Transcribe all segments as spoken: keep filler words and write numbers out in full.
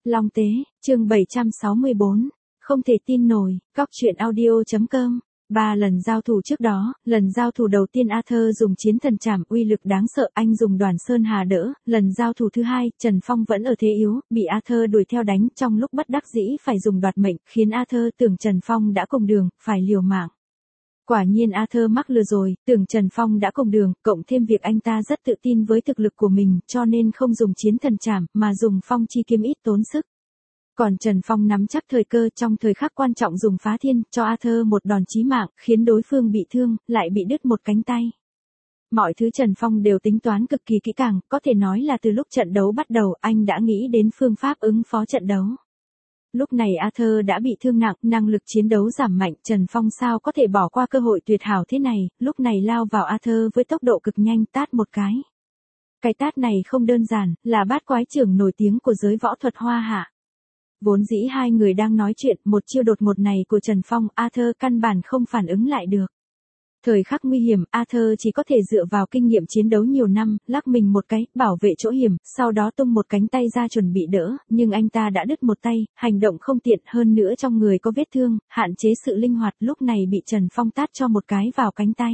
Long Tế, chương bảy trăm sáu mươi bốn. Không thể tin nổi, góc truyện audio.com. Ba lần giao thủ trước đó, lần giao thủ đầu tiên Arthur dùng chiến thần trảm uy lực đáng sợ, anh dùng Đoàn Sơn Hà đỡ, lần giao thủ thứ hai, Trần Phong vẫn ở thế yếu, bị Arthur đuổi theo đánh, trong lúc bất đắc dĩ phải dùng đoạt mệnh, khiến Arthur tưởng Trần Phong đã cùng đường, phải liều mạng. Quả nhiên Arthur mắc lừa rồi, tưởng Trần Phong đã cùng đường, cộng thêm việc anh ta rất tự tin với thực lực của mình, cho nên không dùng chiến thần trảm, mà dùng phong chi kiếm ít tốn sức. Còn Trần Phong nắm chắc thời cơ trong thời khắc quan trọng dùng phá thiên, cho Arthur một đòn chí mạng, khiến đối phương bị thương, lại bị đứt một cánh tay. Mọi thứ Trần Phong đều tính toán cực kỳ kỹ càng, có thể nói là từ lúc trận đấu bắt đầu, anh đã nghĩ đến phương pháp ứng phó trận đấu. Lúc này Arthur đã bị thương nặng, năng lực chiến đấu giảm mạnh, Trần Phong sao có thể bỏ qua cơ hội tuyệt hảo thế này, lúc này lao vào Arthur với tốc độ cực nhanh tát một cái. Cái tát này không đơn giản, là bát quái trưởng nổi tiếng của giới võ thuật Hoa Hạ. Vốn dĩ hai người đang nói chuyện, một chiêu đột ngột này của Trần Phong, Arthur căn bản không phản ứng lại được. Thời khắc nguy hiểm, Arthur chỉ có thể dựa vào kinh nghiệm chiến đấu nhiều năm, lắc mình một cái, bảo vệ chỗ hiểm, sau đó tung một cánh tay ra chuẩn bị đỡ, nhưng anh ta đã đứt một tay, hành động không tiện, hơn nữa trong người có vết thương, hạn chế sự linh hoạt, lúc này bị Trần Phong tát cho một cái vào cánh tay.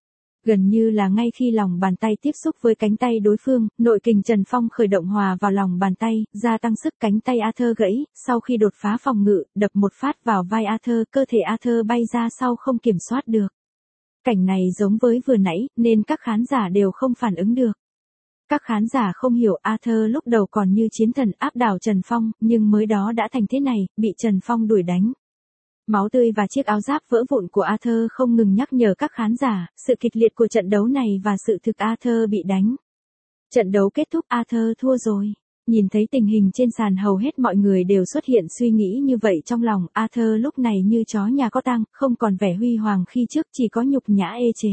Gần như là ngay khi lòng bàn tay tiếp xúc với cánh tay đối phương, nội kình Trần Phong khởi động hòa vào lòng bàn tay, gia tăng sức, cánh tay Arthur gãy, sau khi đột phá phòng ngự, đập một phát vào vai Arthur, cơ thể Arthur bay ra sau không kiểm soát được. Cảnh này giống với vừa nãy, nên các khán giả đều không phản ứng được. Các khán giả không hiểu Arthur lúc đầu còn như chiến thần áp đảo Trần Phong, nhưng mới đó đã thành thế này, bị Trần Phong đuổi đánh. Máu tươi và chiếc áo giáp vỡ vụn của Arthur không ngừng nhắc nhở các khán giả, sự kịch liệt của trận đấu này và sự thực Arthur bị đánh. Trận đấu kết thúc, Arthur thua rồi. Nhìn thấy tình hình trên sàn hầu hết mọi người đều xuất hiện suy nghĩ như vậy trong lòng, Arthur lúc này như chó nhà có tang, không còn vẻ huy hoàng khi trước, chỉ có nhục nhã ê chề.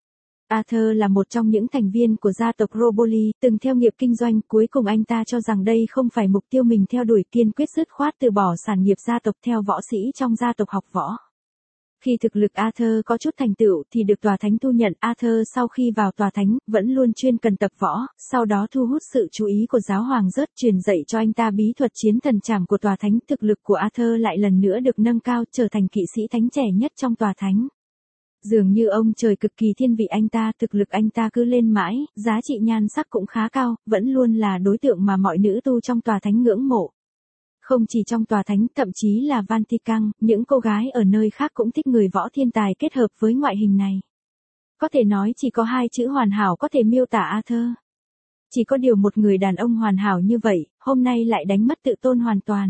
Arthur là một trong những thành viên của gia tộc Roboli, từng theo nghiệp kinh doanh, cuối cùng anh ta cho rằng đây không phải mục tiêu mình theo đuổi, kiên quyết dứt khoát từ bỏ sản nghiệp gia tộc theo võ sĩ trong gia tộc học võ. Khi thực lực Arthur có chút thành tựu thì được tòa thánh thu nhận. Arthur sau khi vào tòa thánh, vẫn luôn chuyên cần tập võ, sau đó thu hút sự chú ý của giáo hoàng rớt truyền dạy cho anh ta bí thuật chiến thần trảm của tòa thánh. Thực lực của Arthur lại lần nữa được nâng cao, trở thành kỵ sĩ thánh trẻ nhất trong tòa thánh. Dường như ông trời cực kỳ thiên vị anh ta, thực lực anh ta cứ lên mãi, giá trị nhan sắc cũng khá cao, vẫn luôn là đối tượng mà mọi nữ tu trong tòa thánh ngưỡng mộ. Không chỉ trong tòa thánh, thậm chí là Vatican, những cô gái ở nơi khác cũng thích người võ thiên tài kết hợp với ngoại hình này. Có thể nói chỉ có hai chữ hoàn hảo có thể miêu tả Arthur. Chỉ có điều một người đàn ông hoàn hảo như vậy, hôm nay lại đánh mất tự tôn hoàn toàn.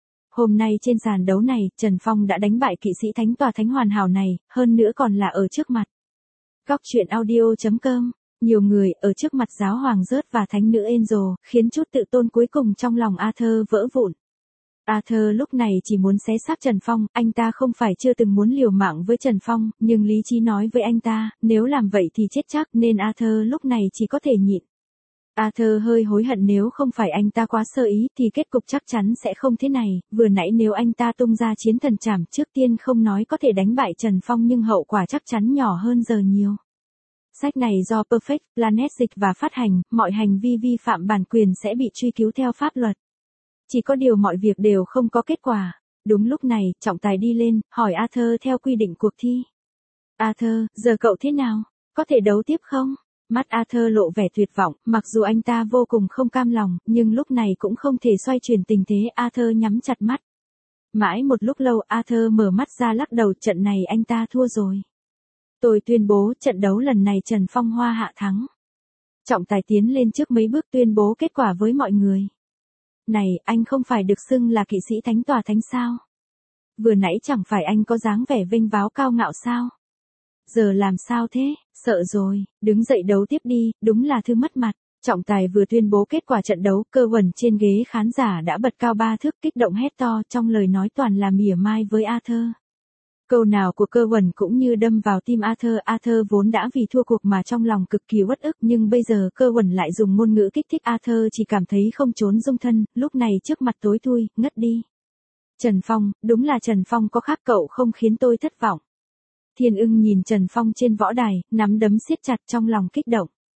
Hôm nay trên sàn đấu này, Trần Phong đã đánh bại kỵ sĩ thánh tòa thánh hoàn hảo này, hơn nữa còn là ở trước mặt. Góc truyện audio.com. Nhiều người, ở trước mặt giáo hoàng rớt và thánh nữ Angel, khiến chút tự tôn cuối cùng trong lòng Arthur vỡ vụn. Arthur lúc này chỉ muốn xé xác Trần Phong, anh ta không phải chưa từng muốn liều mạng với Trần Phong, nhưng lý trí nói với anh ta, nếu làm vậy thì chết chắc, nên Arthur lúc này chỉ có thể nhịn. Arthur hơi hối hận, nếu không phải anh ta quá sơ ý thì kết cục chắc chắn sẽ không thế này, vừa nãy nếu anh ta tung ra chiến thần trảm trước tiên không nói có thể đánh bại Trần Phong nhưng hậu quả chắc chắn nhỏ hơn giờ nhiều. Sách này do Perfect Planet dịch và phát hành, mọi hành vi vi phạm bản quyền sẽ bị truy cứu theo pháp luật. Chỉ có điều mọi việc đều không có kết quả. Đúng lúc này, trọng tài đi lên, hỏi Arthur theo quy định cuộc thi. Arthur, giờ cậu thế nào? Có thể đấu tiếp không? Mắt Arthur lộ vẻ tuyệt vọng, mặc dù anh ta vô cùng không cam lòng, nhưng lúc này cũng không thể xoay chuyển tình thế. Arthur nhắm chặt mắt. Mãi một lúc lâu, Arthur mở mắt ra lắc đầu, trận này anh ta thua rồi. Tôi tuyên bố, trận đấu lần này Trần Phong Hoa Hạ thắng. Trọng tài tiến lên trước mấy bước tuyên bố kết quả với mọi người. Này, anh không phải được xưng là kỵ sĩ thánh tòa thánh sao? Vừa nãy chẳng phải anh có dáng vẻ vênh váo cao ngạo sao? Giờ làm sao thế? Sợ rồi, đứng dậy đấu tiếp đi, đúng là thứ mất mặt. Trọng tài vừa tuyên bố kết quả trận đấu, Cơ Quần trên ghế khán giả đã bật cao ba thước, kích động hét to, trong lời nói toàn là mỉa mai với Arthur. Câu nào của Cơ Quần cũng như đâm vào tim Arthur. Arthur vốn đã vì thua cuộc mà trong lòng cực kỳ uất ức, nhưng bây giờ Cơ Quần lại dùng ngôn ngữ kích thích Arthur, chỉ cảm thấy không trốn dung thân, lúc này trước mặt tối thui, ngất đi. Trần Phong, đúng là Trần Phong có khác, cậu không khiến tôi thất vọng. Thiên Ưng nhìn Trần Phong trên võ đài, nắm đấm siết chặt trong lòng kích động.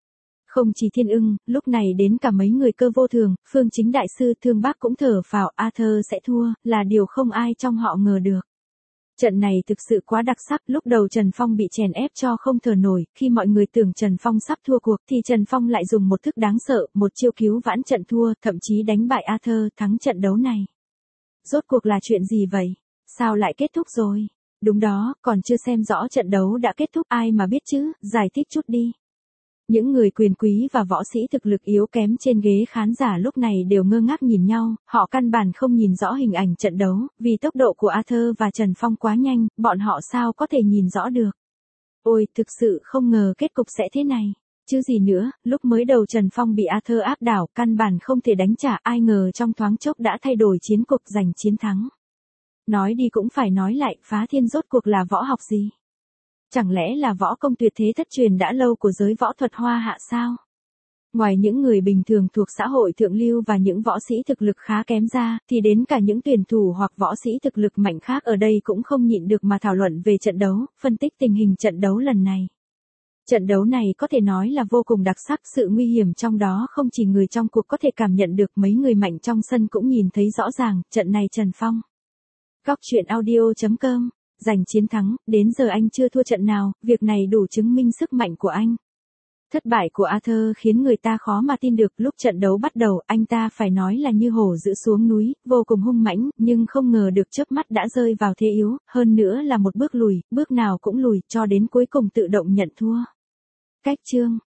Không chỉ Thiên Ưng, lúc này đến cả mấy người Cơ Vô Thường, Phương Chính Đại Sư, Thương Bác cũng thở phào Arthur sẽ thua, là điều không ai trong họ ngờ được. Trận này thực sự quá đặc sắc, lúc đầu Trần Phong bị chèn ép cho không thở nổi, khi mọi người tưởng Trần Phong sắp thua cuộc thì Trần Phong lại dùng một thức đáng sợ, một chiêu cứu vãn trận thua, thậm chí đánh bại Arthur, thắng trận đấu này. Rốt cuộc là chuyện gì vậy? Sao lại kết thúc rồi? Đúng đó, còn chưa xem rõ trận đấu đã kết thúc, ai mà biết chứ, giải thích chút đi. Những người quyền quý và võ sĩ thực lực yếu kém trên ghế khán giả lúc này đều ngơ ngác nhìn nhau, họ căn bản không nhìn rõ hình ảnh trận đấu, vì tốc độ của Arthur và Trần Phong quá nhanh, bọn họ sao có thể nhìn rõ được. Ôi, thực sự không ngờ kết cục sẽ thế này. Chứ gì nữa, lúc mới đầu Trần Phong bị Arthur áp đảo, căn bản không thể đánh trả, ai ngờ trong thoáng chốc đã thay đổi chiến cục giành chiến thắng. Nói đi cũng phải nói lại, Phá Thiên rốt cuộc là võ học gì? Chẳng lẽ là võ công tuyệt thế thất truyền đã lâu của giới võ thuật Hoa Hạ sao? Ngoài những người bình thường thuộc xã hội thượng lưu và những võ sĩ thực lực khá kém ra, thì đến cả những tuyển thủ hoặc võ sĩ thực lực mạnh khác ở đây cũng không nhịn được mà thảo luận về trận đấu, phân tích tình hình trận đấu lần này. Trận đấu này có thể nói là vô cùng đặc sắc, sự nguy hiểm trong đó không chỉ người trong cuộc có thể cảm nhận được, mấy người mạnh trong sân cũng nhìn thấy rõ ràng, trận này Trần Phong. Góc truyện audio chấm com giành chiến thắng, đến giờ anh chưa thua trận nào, việc này đủ chứng minh sức mạnh của anh. Thất bại của Arthur khiến người ta khó mà tin được, lúc trận đấu bắt đầu, anh ta phải nói là như hổ dữ xuống núi, vô cùng hung mãnh, nhưng không ngờ được chớp mắt đã rơi vào thế yếu, hơn nữa là một bước lùi, bước nào cũng lùi, cho đến cuối cùng tự động nhận thua. Cách chương